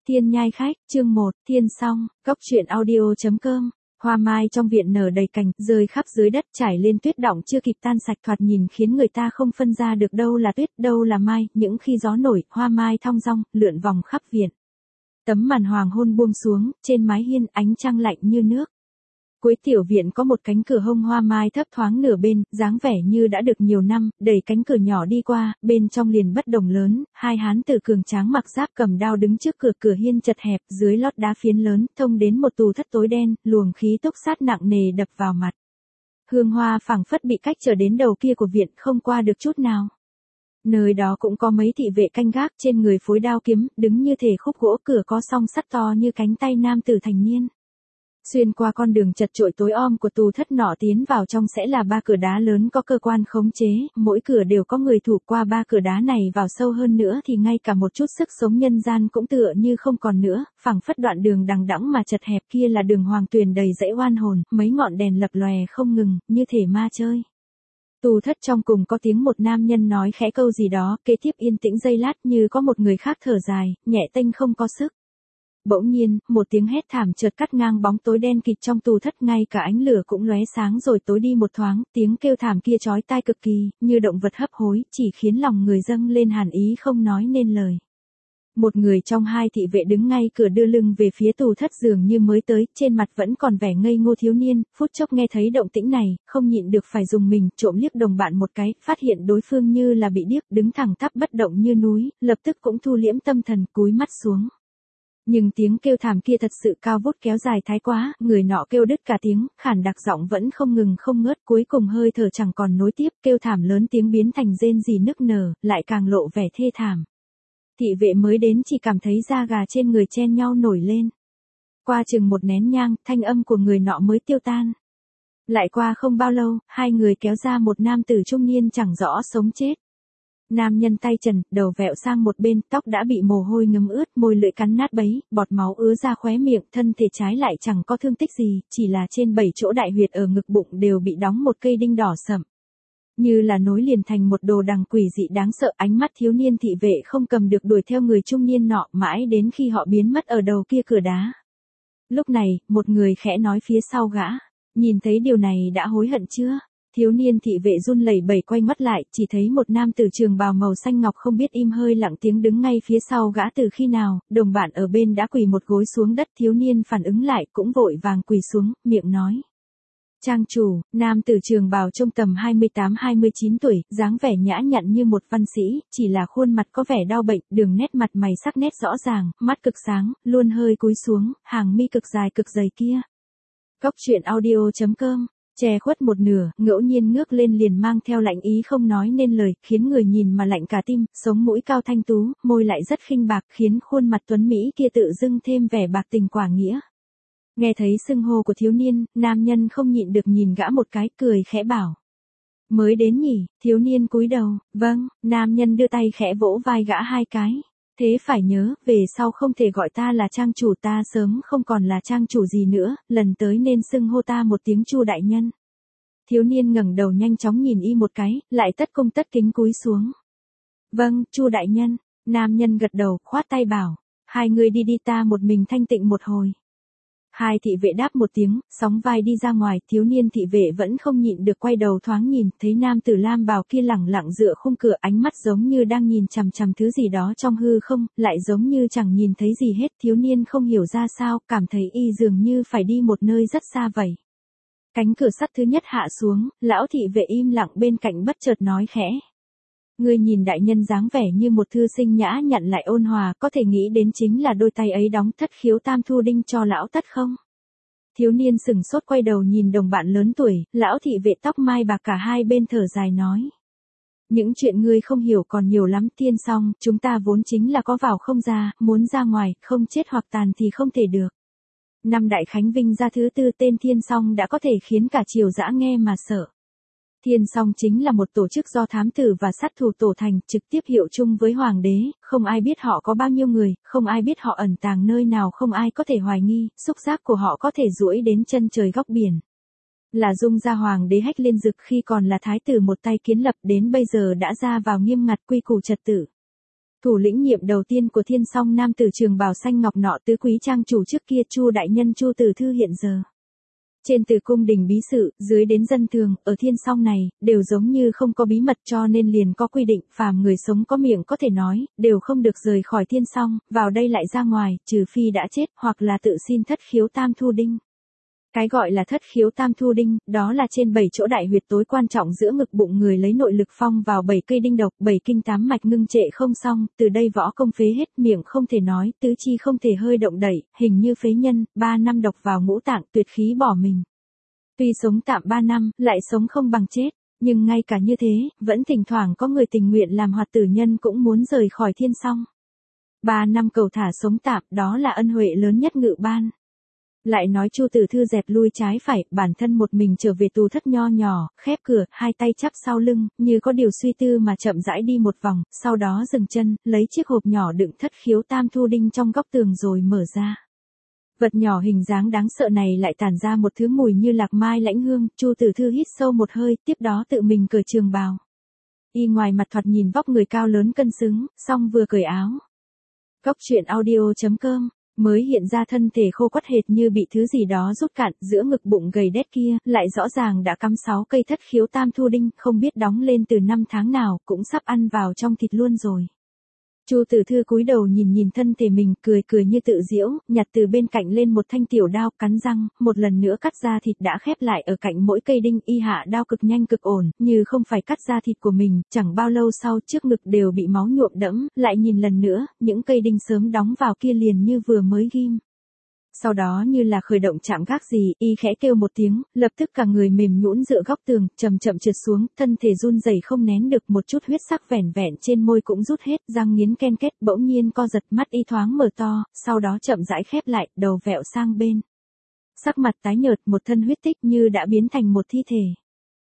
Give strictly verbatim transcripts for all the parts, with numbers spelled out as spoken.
Thiên nhai khách, chương một, thiên song, cốc truyện audio chấm com. Hoa mai trong viện nở đầy cành, rơi khắp dưới đất trải lên tuyết đọng chưa kịp tan sạch, thoạt nhìn khiến người ta không phân ra được đâu là tuyết, đâu là mai, những khi gió nổi, hoa mai thong dong, lượn vòng khắp viện. Tấm màn hoàng hôn buông xuống, trên mái hiên ánh trăng lạnh như nước. Cuối tiểu viện có một cánh cửa hông hoa mai thấp thoáng nửa bên, dáng vẻ như đã được nhiều năm, đẩy cánh cửa nhỏ đi qua, bên trong liền bất đồng lớn, hai hán tử cường tráng mặc giáp cầm đao đứng trước cửa, cửa hiên chật hẹp, dưới lót đá phiến lớn, thông đến một tù thất tối đen, luồng khí túc sát nặng nề đập vào mặt. Hương hoa phảng phất bị cách trở đến đầu kia của viện, không qua được chút nào. Nơi đó cũng có mấy thị vệ canh gác, trên người phối đao kiếm, đứng như thể khúc gỗ, cửa có song sắt to như cánh tay nam tử thành niên. Xuyên qua con đường chật chội tối om của tù thất nọ tiến vào trong sẽ là ba cửa đá lớn có cơ quan khống chế, mỗi cửa đều có người thủ, qua ba cửa đá này vào sâu hơn nữa thì ngay cả một chút sức sống nhân gian cũng tựa như không còn nữa, phảng phất đoạn đường đằng đẵng mà chật hẹp kia là đường hoàng tuyền đầy dãy oan hồn, mấy ngọn đèn lập lòe không ngừng, như thể ma chơi. Tù thất trong cùng có tiếng một nam nhân nói khẽ câu gì đó, kế tiếp yên tĩnh giây lát như có một người khác thở dài, nhẹ tênh không có sức. Bỗng nhiên, một tiếng hét thảm chợt cắt ngang bóng tối đen kịt trong tù thất, ngay cả ánh lửa cũng lóe sáng rồi tối đi một thoáng, tiếng kêu thảm kia chói tai cực kỳ, như động vật hấp hối, chỉ khiến lòng người dâng lên hàn ý không nói nên lời. Một người trong hai thị vệ đứng ngay cửa đưa lưng về phía tù thất dường như mới tới, trên mặt vẫn còn vẻ ngây ngô thiếu niên, phút chốc nghe thấy động tĩnh này, không nhịn được phải dùng mình, trộm liếc đồng bạn một cái, phát hiện đối phương như là bị điếc, đứng thẳng tắp bất động như núi, lập tức cũng thu liễm tâm thần, cúi mắt xuống. Nhưng tiếng kêu thảm kia thật sự cao vút kéo dài thái quá, người nọ kêu đứt cả tiếng, khản đặc giọng vẫn không ngừng không ngớt, cuối cùng hơi thở chẳng còn nối tiếp, kêu thảm lớn tiếng biến thành rên rỉ nức nở, lại càng lộ vẻ thê thảm. Thị vệ mới đến chỉ cảm thấy da gà trên người chen nhau nổi lên. Qua chừng một nén nhang, thanh âm của người nọ mới tiêu tan. Lại qua không bao lâu, hai người kéo ra một nam tử trung niên chẳng rõ sống chết. Nam nhân tay trần, đầu vẹo sang một bên, tóc đã bị mồ hôi ngấm ướt, môi lưỡi cắn nát bấy, bọt máu ứa ra khóe miệng, thân thể trái lại chẳng có thương tích gì, chỉ là trên bảy chỗ đại huyệt ở ngực bụng đều bị đóng một cây đinh đỏ sậm. Như là nối liền thành một đồ đằng quỷ dị đáng sợ, ánh mắt thiếu niên thị vệ không cầm được đuổi theo người trung niên nọ, mãi đến khi họ biến mất ở đầu kia cửa đá. Lúc này, một người khẽ nói phía sau gã, nhìn thấy điều này đã hối hận chưa? Thiếu niên thị vệ run lẩy bẩy quay mắt lại, chỉ thấy một nam tử trường bào màu xanh ngọc không biết im hơi lặng tiếng đứng ngay phía sau gã từ khi nào, đồng bạn ở bên đã quỳ một gối xuống đất, thiếu niên phản ứng lại cũng vội vàng quỳ xuống, miệng nói. Trang chủ, nam tử trường bào trông tầm hai mươi tám hai mươi chín tuổi, dáng vẻ nhã nhặn như một văn sĩ, chỉ là khuôn mặt có vẻ đau bệnh, đường nét mặt mày sắc nét rõ ràng, mắt cực sáng, luôn hơi cúi xuống, hàng mi cực dài cực dày kia. Cốc truyện audio chấm com. Che khuất một nửa, ngẫu nhiên ngước lên liền mang theo lạnh ý không nói nên lời, khiến người nhìn mà lạnh cả tim, sống mũi cao thanh tú, môi lại rất khinh bạc, khiến khuôn mặt tuấn Mỹ kia tự dưng thêm vẻ bạc tình quả nghĩa. Nghe thấy xưng hô của thiếu niên, nam nhân không nhịn được nhìn gã một cái, cười khẽ bảo. Mới đến nhỉ, thiếu niên cúi đầu, vâng, nam nhân đưa tay khẽ vỗ vai gã hai cái. Thế phải nhớ, về sau không thể gọi ta là trang chủ, ta sớm không còn là trang chủ gì nữa, lần tới nên xưng hô ta một tiếng Chu đại nhân. Thiếu niên ngẩng đầu nhanh chóng nhìn y một cái, lại tất cung tất kính cúi xuống. Vâng, Chu đại nhân, nam nhân gật đầu, khoát tay bảo, hai người đi đi ta một mình thanh tịnh một hồi. Hai thị vệ đáp một tiếng, sóng vai đi ra ngoài, thiếu niên thị vệ vẫn không nhịn được quay đầu thoáng nhìn, thấy nam tử lam bào kia lẳng lặng dựa khung cửa, ánh mắt giống như đang nhìn chằm chằm thứ gì đó trong hư không, lại giống như chẳng nhìn thấy gì hết, thiếu niên không hiểu ra sao, cảm thấy y dường như phải đi một nơi rất xa vậy. Cánh cửa sắt thứ nhất hạ xuống, lão thị vệ im lặng bên cạnh bất chợt nói khẽ. Ngươi nhìn đại nhân dáng vẻ như một thư sinh nhã nhặn lại ôn hòa, có thể nghĩ đến chính là đôi tay ấy đóng thất khiếu tam thu đinh cho lão tất không? Thiếu niên sừng sốt quay đầu nhìn đồng bạn lớn tuổi, lão thị vệ tóc mai bạc cả hai bên thở dài nói. Những chuyện ngươi không hiểu còn nhiều lắm, tiên song, chúng ta vốn chính là có vào không ra, muốn ra ngoài, không chết hoặc tàn thì không thể được. Năm đại khánh vinh ra thứ tư tên thiên song đã có thể khiến cả triều dã nghe mà sợ. Thiên song chính là một tổ chức do thám tử và sát thủ tổ thành, trực tiếp hiệu chung với hoàng đế, không ai biết họ có bao nhiêu người, không ai biết họ ẩn tàng nơi nào, không ai có thể hoài nghi, xúc giác của họ có thể duỗi đến chân trời góc biển. Là dung gia hoàng đế Hách Liên Dực khi còn là thái tử một tay kiến lập, đến bây giờ đã ra vào nghiêm ngặt quy củ trật tự. Thủ lĩnh nhiệm đầu tiên của Thiên Song nam tử trường bào xanh ngọc nọ tứ quý trang chủ trước kia Chu đại nhân Chu Tử Thư hiện giờ. Trên từ cung đình bí sự, dưới đến dân thường, ở Thiên Song này, đều giống như không có bí mật cho nên liền có quy định, phàm người sống có miệng có thể nói, đều không được rời khỏi Thiên Song, vào đây lại ra ngoài, trừ phi đã chết, hoặc là tự xin thất khiếu tam thu đinh. Cái gọi là thất khiếu tam thu đinh, đó là trên bảy chỗ đại huyệt tối quan trọng giữa ngực bụng người lấy nội lực phong vào bảy cây đinh độc, bảy kinh tám mạch ngưng trệ không xong, từ đây võ công phế hết, miệng không thể nói, tứ chi không thể hơi động đẩy, hình như phế nhân, ba năm độc vào ngũ tạng, tuyệt khí bỏ mình. Tuy sống tạm ba năm, lại sống không bằng chết, nhưng ngay cả như thế, vẫn thỉnh thoảng có người tình nguyện làm hoạt tử nhân cũng muốn rời khỏi Thiên Song. Ba năm cầu thả sống tạm, đó là ân huệ lớn nhất ngự ban. Lại nói Chu Tử Thư dẹp lui trái phải, bản thân một mình trở về tù thất nho nhỏ, khép cửa, hai tay chắp sau lưng, như có điều suy tư mà chậm rãi đi một vòng, sau đó dừng chân, lấy chiếc hộp nhỏ đựng thất khiếu tam thu đinh trong góc tường rồi mở ra. Vật nhỏ hình dáng đáng sợ này lại tản ra một thứ mùi như lạc mai lãnh hương, Chu Tử Thư hít sâu một hơi, tiếp đó tự mình cởi trường bào. Y ngoài mặt thoạt nhìn vóc người cao lớn cân xứng, song vừa cởi áo. Cốc truyện audio chấm com mới hiện ra thân thể khô quắt hệt như bị thứ gì đó rút cạn, giữa ngực bụng gầy đét kia, lại rõ ràng đã cắm sáu cây thất khiếu tam thu đinh, không biết đóng lên từ năm tháng nào, cũng sắp ăn vào trong thịt luôn rồi. Chu Tử Thư cúi đầu nhìn nhìn thân thể mình, cười cười như tự giễu, nhặt từ bên cạnh lên một thanh tiểu đao, cắn răng, một lần nữa cắt ra thịt đã khép lại ở cạnh mỗi cây đinh, y hạ đao cực nhanh cực ổn, như không phải cắt ra thịt của mình, chẳng bao lâu sau trước ngực đều bị máu nhuộm đẫm, lại nhìn lần nữa, những cây đinh sớm đóng vào kia liền như vừa mới ghim. Sau đó như là khởi động chạm gác gì, y khẽ kêu một tiếng, lập tức cả người mềm nhũn dựa góc tường, chậm chậm trượt xuống, thân thể run rẩy không nén được, một chút huyết sắc vẻn vẹn trên môi cũng rút hết, răng nghiến ken két, bỗng nhiên co giật, mắt y thoáng mở to, sau đó chậm rãi khép lại, đầu vẹo sang bên. Sắc mặt tái nhợt, một thân huyết tích như đã biến thành một thi thể.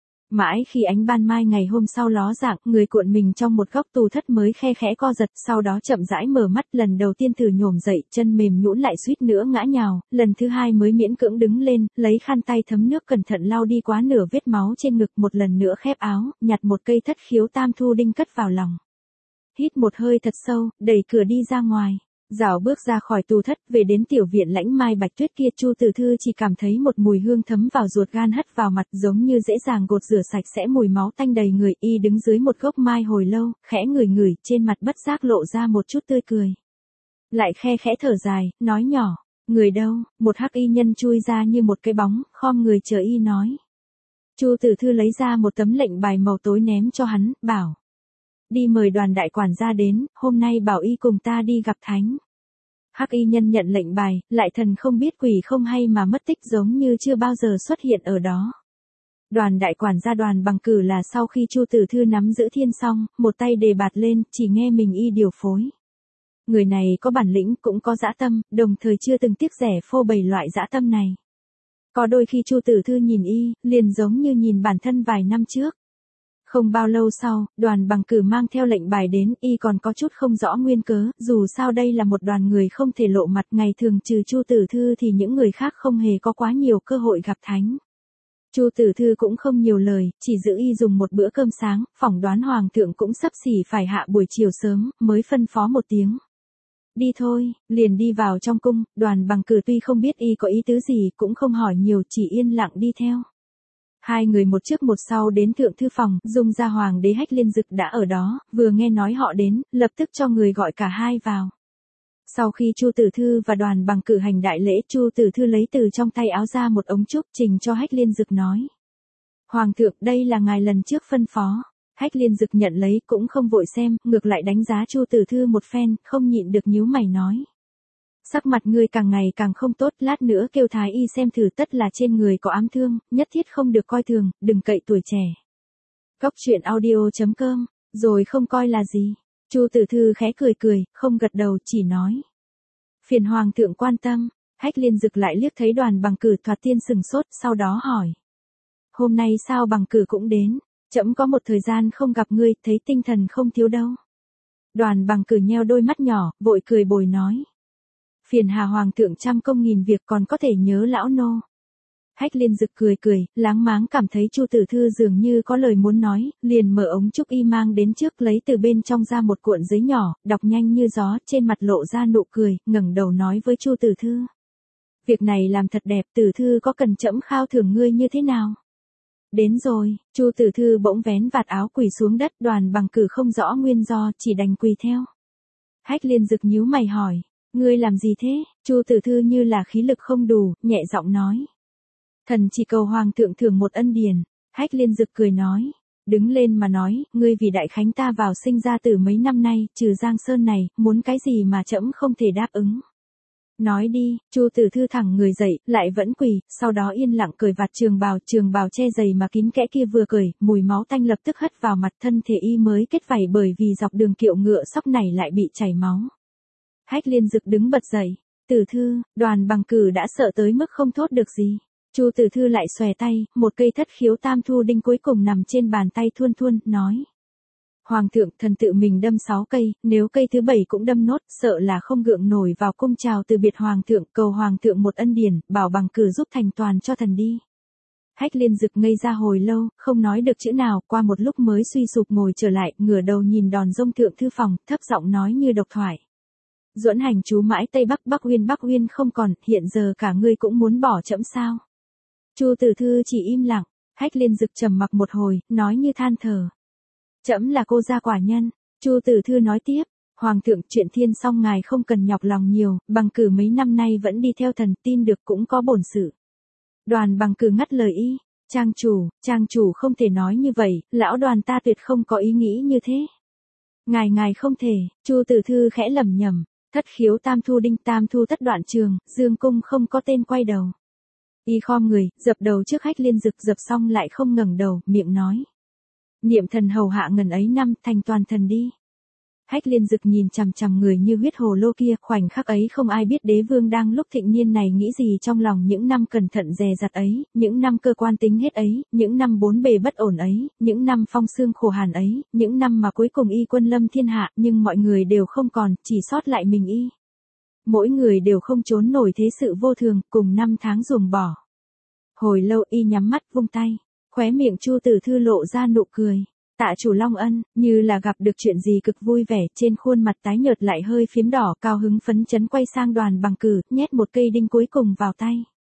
Mãi khi ánh ban mai ngày hôm sau ló dạng, người cuộn mình trong một góc tù thất mới khe khẽ co giật, sau đó chậm rãi mở mắt, lần đầu tiên thử nhổm dậy, chân mềm nhũn lại suýt nữa ngã nhào, lần thứ hai mới miễn cưỡng đứng lên, lấy khăn tay thấm nước cẩn thận lau đi quá nửa vết máu trên ngực, một lần nữa khép áo, nhặt một cây thất khiếu tam thu đinh cất vào lòng. Hít một hơi thật sâu, đẩy cửa đi ra ngoài. Rảo bước ra khỏi tù thất, về đến tiểu viện lãnh mai bạch tuyết kia, Chu Tử Thư chỉ cảm thấy một mùi hương thấm vào ruột gan hất vào mặt, giống như dễ dàng gột rửa sạch sẽ mùi máu tanh đầy người. Y đứng dưới một gốc mai hồi lâu, khẽ ngửi ngửi, trên mặt bất giác lộ ra một chút tươi cười. Lại khe khẽ thở dài, nói nhỏ, người đâu? Một hắc y nhân chui ra như một cái bóng, khom người chờ y nói. Chu Tử Thư lấy ra một tấm lệnh bài màu tối ném cho hắn, bảo. Đi mời Đoàn đại quản gia đến, hôm nay bảo y cùng ta đi gặp thánh. Hắc y nhân nhận lệnh bài, lại thần không biết quỷ không hay mà mất tích, giống như chưa bao giờ xuất hiện ở đó. Đoàn đại quản gia Đoàn Bằng Cử là sau khi Chu Tử Thư nắm giữ Thiên Song, một tay đề bạt lên, chỉ nghe mình y điều phối. Người này có bản lĩnh cũng có dã tâm, đồng thời chưa từng tiếc rẻ phô bày loại dã tâm này. Có đôi khi Chu Tử Thư nhìn y, liền giống như nhìn bản thân vài năm trước. Không bao lâu sau, Đoàn Bằng Cử mang theo lệnh bài đến, y còn có chút không rõ nguyên cớ, dù sao đây là một đoàn người không thể lộ mặt, ngày thường trừ Chu Tử Thư thì những người khác không hề có quá nhiều cơ hội gặp thánh. Chu Tử Thư cũng không nhiều lời, chỉ giữ y dùng một bữa cơm sáng, phỏng đoán hoàng thượng cũng sắp xỉ phải hạ buổi chiều sớm, mới phân phó một tiếng. Đi thôi, liền đi vào trong cung. Đoàn Bằng Cử tuy không biết y có ý tứ gì, cũng không hỏi nhiều, chỉ yên lặng đi theo. Hai người một trước một sau đến thượng thư phòng, Dung gia hoàng đế Hách Liên Dực đã ở đó, vừa nghe nói họ đến, lập tức cho người gọi cả hai vào. Sau khi Chu Tử Thư và Đoàn Bằng Cử hành đại lễ, Chu Tử Thư lấy từ trong tay áo ra một ống trúc, trình cho Hách Liên Dực nói. Hoàng thượng, đây là ngài lần trước phân phó. Hách Liên Dực nhận lấy, cũng không vội xem, ngược lại đánh giá Chu Tử Thư một phen, không nhịn được nhíu mày nói. Sắc mặt ngươi càng ngày càng không tốt, lát nữa kêu thái y xem thử, tất là trên người có ám thương, nhất thiết không được coi thường, đừng cậy tuổi trẻ. Cốc truyện audio chấm com, rồi không coi là gì. Chu Tử Thư khẽ cười cười, không gật đầu, chỉ nói. Phiền hoàng thượng quan tâm. Hách Liên Dực lại liếc thấy Đoàn Bằng Cử, thoạt tiên sừng sốt, sau đó hỏi. Hôm nay sao Bằng Cử cũng đến? Trẫm có một thời gian không gặp ngươi, thấy tinh thần không thiếu đâu. Đoàn Bằng Cử nheo đôi mắt nhỏ, vội cười bồi nói. Phiền hà hoàng thượng trăm công nghìn việc, còn có thể nhớ lão nô. Hách Liên Dực cười cười, láng máng cảm thấy Chu Tử Thư dường như có lời muốn nói, liền mở ống trúc y mang đến trước lấy từ bên trong ra một cuộn giấy nhỏ, đọc nhanh như gió, trên mặt lộ ra nụ cười, ngẩng đầu nói với Chu Tử Thư. Việc này làm thật đẹp, Tử Thư có cần trẫm khao thưởng ngươi như thế nào? Đến rồi, Chu Tử Thư bỗng vén vạt áo quỳ xuống đất, Đoàn Bằng Cử không rõ nguyên do, chỉ đành quỳ theo. Hách Liên Dực nhíu mày hỏi, ngươi làm gì thế? Chu Tử Thư như là khí lực không đủ, nhẹ giọng nói. Thần chỉ cầu hoàng thượng thưởng một ân điển. Hách Liên Dực cười nói, đứng lên mà nói, ngươi vì đại khánh ta vào sinh ra từ mấy năm nay, trừ Giang Sơn này, muốn cái gì mà trẫm không thể đáp ứng. Nói đi, Chu Tử Thư thẳng người dậy, lại vẫn quỳ, sau đó yên lặng cởi vạt trường bào, trường bào che dày mà kín kẽ kia vừa cởi, mùi máu tanh lập tức hất vào mặt, thân thể y mới kết vảy bởi vì dọc đường kiệu ngựa sóc này lại bị chảy máu. Hách Liên Dực đứng bật dậy, Tử Thư, Đoàn Bằng Cử đã sợ tới mức không thốt được gì. Chu Tử Thư lại xòe tay, một cây thất khiếu tam thu đinh cuối cùng nằm trên bàn tay thuôn thuôn, nói. Hoàng thượng, thần tự mình đâm sáu cây, nếu cây thứ bảy cũng đâm nốt, sợ là không gượng nổi vào cung chào từ biệt hoàng thượng, cầu hoàng thượng một ân điển, bảo Bằng Cử giúp thành toàn cho thần đi. Hách Liên Dực ngây ra hồi lâu, không nói được chữ nào, qua một lúc mới suy sụp ngồi trở lại, ngửa đầu nhìn đòn rông thượng thư phòng, thấp giọng nói như độc thoại. Duẫn hành chú mãi Tây Bắc, Bắc Uyên Bắc Uyên không còn, hiện giờ cả ngươi cũng muốn bỏ trẫm sao? Chu Tử Thư chỉ im lặng, Hách Liên Dực trầm mặc một hồi, nói như than thở. Trẫm là cô gia quả nhân. Chu Tử Thư nói tiếp, hoàng thượng, chuyện thiên song ngài không cần nhọc lòng nhiều, Bằng Cử mấy năm nay vẫn đi theo thần, tin được cũng có bổn sự. Đoàn Bằng Cử ngắt lời y, trang chủ, trang chủ không thể nói như vậy, lão Đoàn ta tuyệt không có ý nghĩ như thế. Ngài ngài không thể, Chu Tử Thư khẽ lẩm nhẩm, thất khiếu tam thu đinh tam thu tất đoạn trường, dương cung không có tên quay đầu. Y khom người, dập đầu trước Hách Liên Dực, dập xong lại không ngẩng đầu, miệng nói. Niệm thần hầu hạ ngần ấy năm, thành toàn thần đi. Hách Liên Dực nhìn chằm chằm người như huyết hồ lô kia, khoảnh khắc ấy không ai biết đế vương đang lúc thịnh niên này nghĩ gì trong lòng những năm cẩn thận dè dặt ấy, những năm cơ quan tính hết ấy, những năm bốn bề bất ổn ấy, những năm phong sương khổ hàn ấy, những năm mà cuối cùng y quân lâm thiên hạ, nhưng mọi người đều không còn, chỉ sót lại mình y. Mỗi người đều không trốn nổi thế sự vô thường, cùng năm tháng ruồng bỏ. Hồi lâu y nhắm mắt vung tay, khóe miệng Chu Tử Thư lộ ra nụ cười. Tạ chủ Long ân, như là gặp được chuyện gì cực vui vẻ, trên khuôn mặt tái nhợt lại hơi phím đỏ, cao hứng phấn chấn quay sang Đoàn Bằng Cử, nhét một cây đinh cuối cùng vào tay.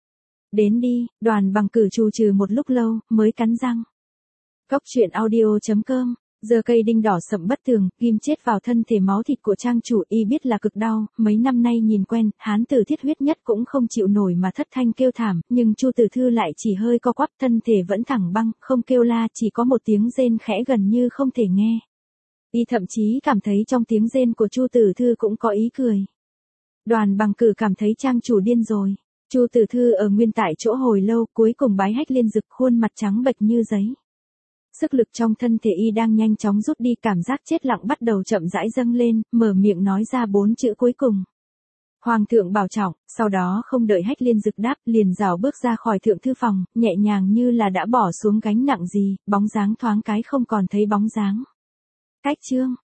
Đến đi, Đoàn Bằng Cử trù trừ một lúc lâu, mới cắn răng. Cốc truyện audio chấm com, giờ cây đinh đỏ sậm bất thường, ghim chết vào thân thể máu thịt của trang chủ, y biết là cực đau, mấy năm nay nhìn quen, hán tử thiết huyết nhất cũng không chịu nổi mà thất thanh kêu thảm, nhưng Chu Tử Thư lại chỉ hơi co quắp, thân thể vẫn thẳng băng, không kêu la, chỉ có một tiếng rên khẽ gần như không thể nghe. Y thậm chí cảm thấy trong tiếng rên của Chu Tử Thư cũng có ý cười. Đoàn Bằng Cử cảm thấy trang chủ điên rồi. Chu Tử Thư ở nguyên tại chỗ hồi lâu, cuối cùng bái Hách Liên Dực, khuôn mặt trắng bệch như giấy. Sức lực trong thân thể y đang nhanh chóng rút đi, cảm giác chết lặng bắt đầu chậm rãi dâng lên, mở miệng nói ra bốn chữ cuối cùng. Hoàng thượng bảo trọng, sau đó không đợi Hách Liên Dực đáp, liền rảo bước ra khỏi thượng thư phòng, nhẹ nhàng như là đã bỏ xuống gánh nặng gì, bóng dáng thoáng cái không còn thấy bóng dáng. Cách chương